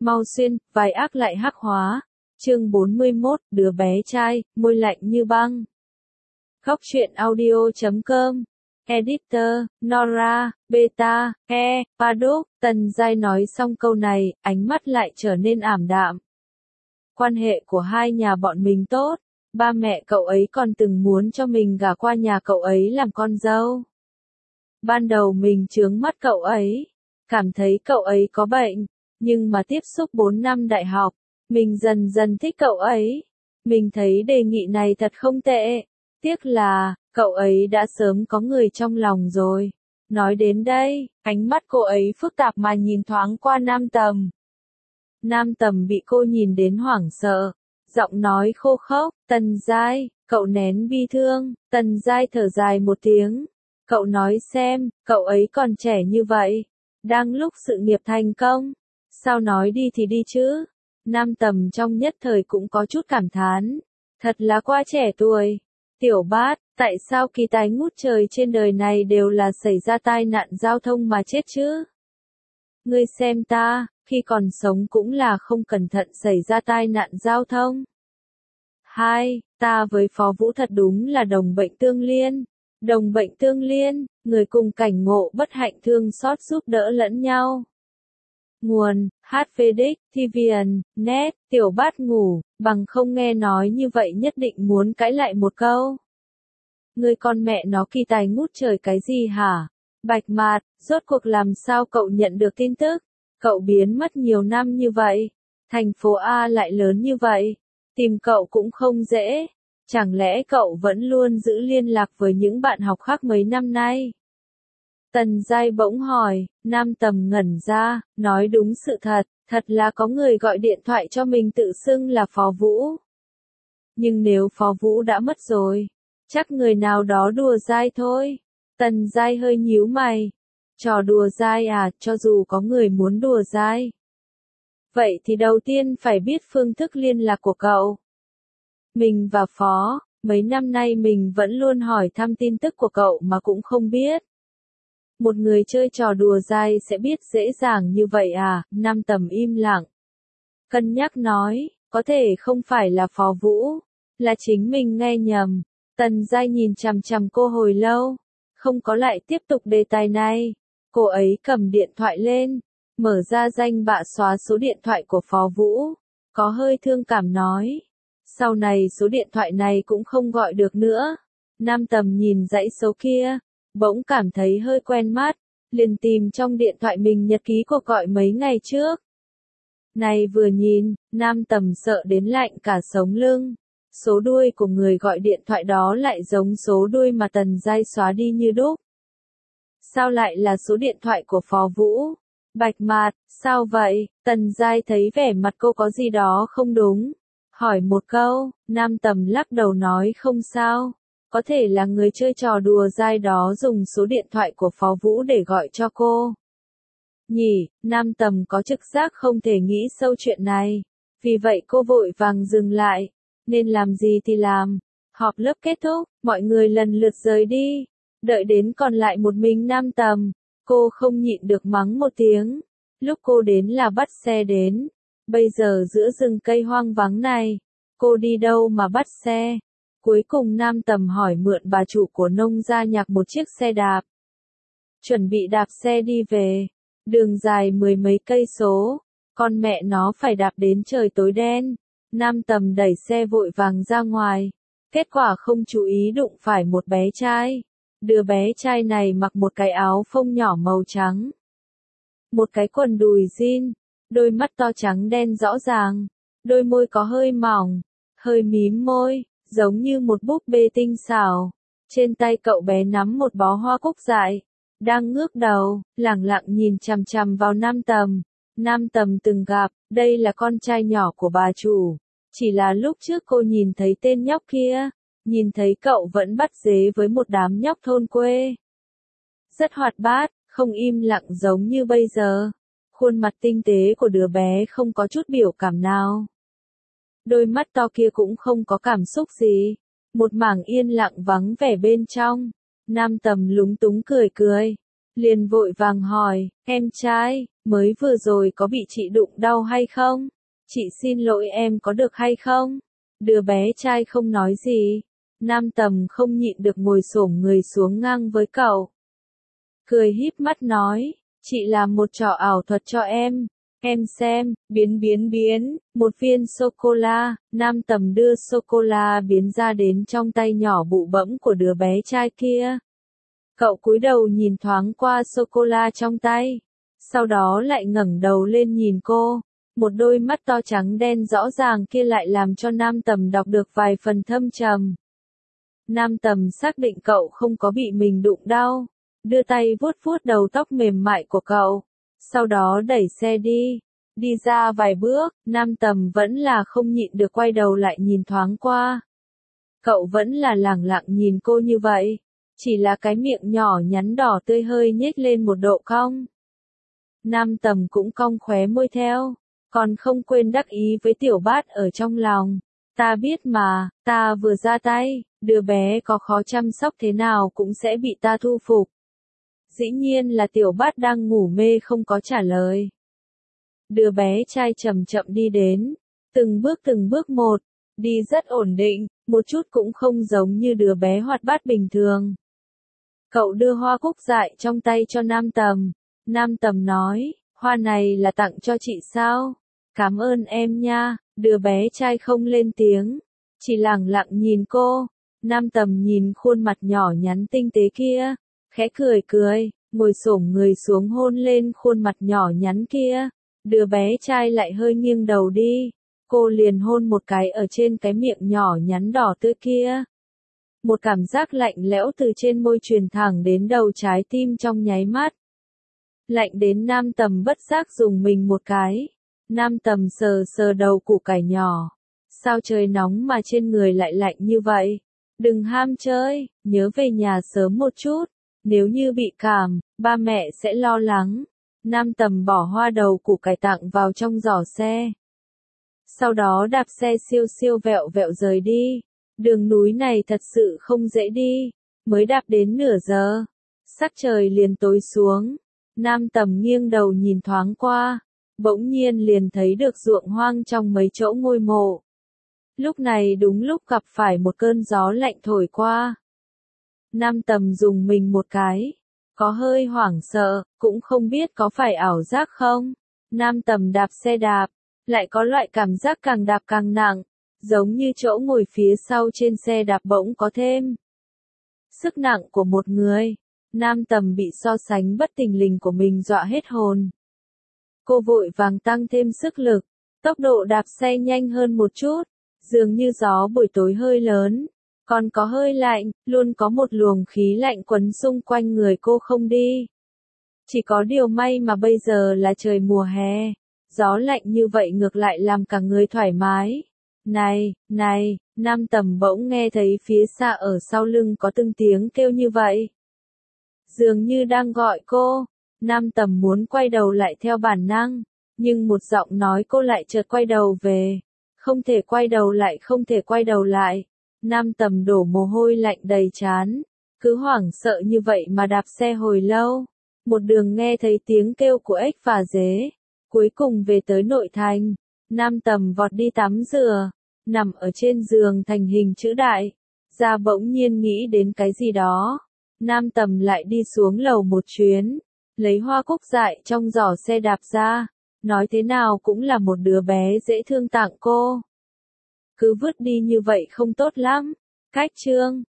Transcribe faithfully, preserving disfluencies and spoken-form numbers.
Mau xuyên, vai ác lại hắc hóa. Chương bốn mươi mốt, đứa bé trai, môi lạnh như băng. Góc truyện audio chấm com. Editor, Nora, Beta, E, Paddock. Tần Giai nói xong câu này, ánh mắt lại trở nên ảm đạm. Quan hệ của hai nhà bọn mình tốt. Ba mẹ cậu ấy còn từng muốn cho mình gả qua nhà cậu ấy làm con dâu. Ban đầu mình chướng mắt cậu ấy, cảm thấy cậu ấy có bệnh, nhưng mà tiếp xúc bốn năm đại học, mình dần dần thích cậu ấy. Mình thấy đề nghị này thật không tệ, tiếc là, cậu ấy đã sớm có người trong lòng rồi. Nói đến đây, ánh mắt cô ấy phức tạp mà nhìn thoáng qua Nam Tầm. Nam Tầm bị cô nhìn đến hoảng sợ, giọng nói khô khốc, Tần Giai, cậu nén bi thương. Tần Giai thở dài một tiếng, cậu nói xem, cậu ấy còn trẻ như vậy, đang lúc sự nghiệp thành công, sao nói đi thì đi chứ. Nam Tầm trong nhất thời cũng có chút cảm thán, thật là quá trẻ tuổi. Tiểu Bát, tại sao kỳ tài ngút trời trên đời này đều là xảy ra tai nạn giao thông mà chết chứ? Ngươi xem ta, khi còn sống cũng là không cẩn thận xảy ra tai nạn giao thông. Hai, ta với Phó Vũ thật đúng là đồng bệnh tương liên. Đồng bệnh tương liên, người cùng cảnh ngộ bất hạnh thương xót giúp đỡ lẫn nhau. Nguồn, hát vê đích, tê vê en, net, Tiểu Bát ngủ, bằng không nghe nói như vậy nhất định muốn cãi lại một câu. Người con mẹ nó kỳ tài ngút trời cái gì hả? Bạch Mạt, rốt cuộc làm sao cậu nhận được tin tức? Cậu biến mất nhiều năm như vậy, thành phố A lại lớn như vậy, tìm cậu cũng không dễ. Chẳng lẽ cậu vẫn luôn giữ liên lạc với những bạn học khác mấy năm nay? Tần Giai bỗng hỏi. Nam Tầm ngẩn ra, nói đúng sự thật, thật là có người gọi điện thoại cho mình tự xưng là Phó Vũ. Nhưng nếu Phó Vũ đã mất rồi, chắc người nào đó đùa dai thôi. Tần Giai hơi nhíu mày. Trò đùa dai à, cho dù có người muốn đùa dai. Vậy thì đầu tiên phải biết phương thức liên lạc của cậu. Mình và Phó, mấy năm nay mình vẫn luôn hỏi thăm tin tức của cậu mà cũng không biết. Một người chơi trò đùa dai sẽ biết dễ dàng như vậy à? Nam Tầm im lặng. Cân nhắc nói, có thể không phải là Phó Vũ, là chính mình nghe nhầm. Tần Giai nhìn chằm chằm cô hồi lâu, không có lại tiếp tục đề tài này. Cô ấy cầm điện thoại lên, mở ra danh bạ xóa số điện thoại của Phó Vũ, có hơi thương cảm nói. Sau này số điện thoại này cũng không gọi được nữa. Nam Tầm nhìn dãy số kia, bỗng cảm thấy hơi quen mắt, liền tìm trong điện thoại mình nhật ký cuộc gọi mấy ngày trước. Này vừa nhìn, Nam Tầm sợ đến lạnh cả sống lưng. Số đuôi của người gọi điện thoại đó lại giống số đuôi mà Tần Giai xóa đi như đúc. Sao lại là số điện thoại của Phó Vũ? Bạch Mạt, sao vậy? Tần Giai thấy vẻ mặt cô có gì đó không đúng. Hỏi một câu, Nam Tầm lắc đầu nói không sao. Có thể là người chơi trò đùa dai đó dùng số điện thoại của Phó Vũ để gọi cho cô. Nhỉ, Nam Tầm có trực giác không thể nghĩ sâu chuyện này. Vì vậy cô vội vàng dừng lại. Nên làm gì thì làm. Họp lớp kết thúc, mọi người lần lượt rời đi. Đợi đến còn lại một mình Nam Tầm, cô không nhịn được mắng một tiếng. Lúc cô đến là bắt xe đến. Bây giờ giữa rừng cây hoang vắng này, cô đi đâu mà bắt xe? Cuối cùng Nam Tầm hỏi mượn bà chủ của nông gia nhặt một chiếc xe đạp. Chuẩn bị đạp xe đi về. Đường dài mười mấy cây số, con mẹ nó phải đạp đến trời tối đen. Nam Tầm đẩy xe vội vàng ra ngoài. Kết quả không chú ý đụng phải một bé trai. Đứa bé trai này mặc một cái áo phông nhỏ màu trắng. Một cái quần đùi jean. Đôi mắt to trắng đen rõ ràng. Đôi môi có hơi mỏng. Hơi mím môi, giống như một búp bê tinh xảo. Trên tay cậu bé nắm một bó hoa cúc dại. Đang ngước đầu, lẳng lặng nhìn chằm chằm vào Nam Tầm. Nam Tầm từng gặp, đây là con trai nhỏ của bà chủ. Chỉ là lúc trước cô nhìn thấy tên nhóc kia. Nhìn thấy cậu vẫn bắt dế với một đám nhóc thôn quê. Rất hoạt bát, không im lặng giống như bây giờ. Khuôn mặt tinh tế của đứa bé không có chút biểu cảm nào. Đôi mắt to kia cũng không có cảm xúc gì. Một mảng yên lặng vắng vẻ bên trong. Nam Tầm lúng túng cười cười. liền vội vàng hỏi, em trai, mới vừa rồi có bị chị đụng đau hay không? Chị xin lỗi em có được hay không? Đứa bé trai không nói gì. Nam Tầm không nhịn được ngồi xổm người xuống ngang với cậu. Cười híp mắt nói, chị làm một trò ảo thuật cho em. Em xem, biến biến biến, một viên sô-cô-la, Nam Tầm đưa sô-cô-la biến ra đến trong tay nhỏ bụ bẫm của đứa bé trai kia. Cậu cúi đầu nhìn thoáng qua sô-cô-la trong tay, sau đó lại ngẩng đầu lên nhìn cô. Một đôi mắt to trắng đen rõ ràng kia lại làm cho Nam Tầm đọc được vài phần thâm trầm. Nam Tầm xác định cậu không có bị mình đụng đau, đưa tay vuốt vuốt đầu tóc mềm mại của cậu, sau đó đẩy xe đi. Đi ra vài bước, Nam Tầm vẫn là không nhịn được quay đầu lại nhìn thoáng qua. Cậu vẫn là lẳng lặng nhìn cô như vậy, chỉ là cái miệng nhỏ nhắn đỏ tươi hơi nhếch lên một độ cong. Nam Tầm cũng cong khóe môi theo, còn không quên đắc ý với Tiểu Bát ở trong lòng. Ta biết mà, ta vừa ra tay, đứa bé có khó chăm sóc thế nào cũng sẽ bị ta thu phục. Dĩ nhiên là Tiểu Bát đang ngủ mê không có trả lời. Đứa bé trai chậm chậm đi đến, từng bước từng bước một, đi rất ổn định, một chút cũng không giống như đứa bé hoạt bát bình thường. Cậu đưa hoa cúc dại trong tay cho Nam Tầm. Nam Tầm nói, hoa này là tặng cho chị sao? Cảm ơn em nha. Đứa bé trai không lên tiếng, chỉ lẳng lặng nhìn cô. Nam Tầm nhìn khuôn mặt nhỏ nhắn tinh tế kia, khẽ cười cười, ngồi xổm người xuống hôn lên khuôn mặt nhỏ nhắn kia. Đứa bé trai lại hơi nghiêng đầu đi, cô liền hôn một cái ở trên cái miệng nhỏ nhắn đỏ tươi kia. Một cảm giác lạnh lẽo từ trên môi truyền thẳng đến đầu trái tim trong nháy mắt. Lạnh đến Nam Tầm bất giác dùng mình một cái. Nam Tầm sờ sờ đầu củ cải nhỏ. Sao trời nóng mà trên người lại lạnh như vậy? Đừng ham chơi, nhớ về nhà sớm một chút. Nếu như bị cảm, ba mẹ sẽ lo lắng. Nam Tầm bỏ hoa đầu củ cải tặng vào trong giỏ xe. Sau đó đạp xe siêu siêu vẹo vẹo rời đi. Đường núi này thật sự không dễ đi. Mới đạp đến nửa giờ, sắc trời liền tối xuống. Nam Tầm nghiêng đầu nhìn thoáng qua, bỗng nhiên liền thấy được ruộng hoang trong mấy chỗ ngôi mộ. Lúc này đúng lúc gặp phải một cơn gió lạnh thổi qua. Nam Tầm dùng mình một cái, có hơi hoảng sợ, cũng không biết có phải ảo giác không. Nam Tầm đạp xe đạp, lại có loại cảm giác càng đạp càng nặng, giống như chỗ ngồi phía sau trên xe đạp bỗng có thêm sức nặng của một người. Nam Tầm bị so sánh bất thình lình của mình dọa hết hồn. Cô vội vàng tăng thêm sức lực, tốc độ đạp xe nhanh hơn một chút, dường như gió buổi tối hơi lớn, còn có hơi lạnh, luôn có một luồng khí lạnh quấn xung quanh người cô không đi. Chỉ có điều may mà bây giờ là trời mùa hè, gió lạnh như vậy ngược lại làm cả người thoải mái. Này, này, Nam Tầm bỗng nghe thấy phía xa ở sau lưng có từng tiếng kêu như vậy. Dường như đang gọi cô. Nam Tầm muốn quay đầu lại theo bản năng, nhưng một giọng nói cô lại chợt quay đầu về. Không thể quay đầu lại, không thể quay đầu lại. Nam Tầm đổ mồ hôi lạnh đầy trán, cứ hoảng sợ như vậy mà đạp xe hồi lâu. Một đường nghe thấy tiếng kêu của ếch và dế. Cuối cùng về tới nội thành, Nam Tầm vọt đi tắm rửa, nằm ở trên giường thành hình chữ đại. Ra bỗng nhiên nghĩ đến cái gì đó. Nam Tầm lại đi xuống lầu một chuyến, lấy hoa cúc dại trong giỏ xe đạp ra, nói thế nào cũng là một đứa bé dễ thương tặng cô. Cứ vứt đi như vậy không tốt lắm. Cách chương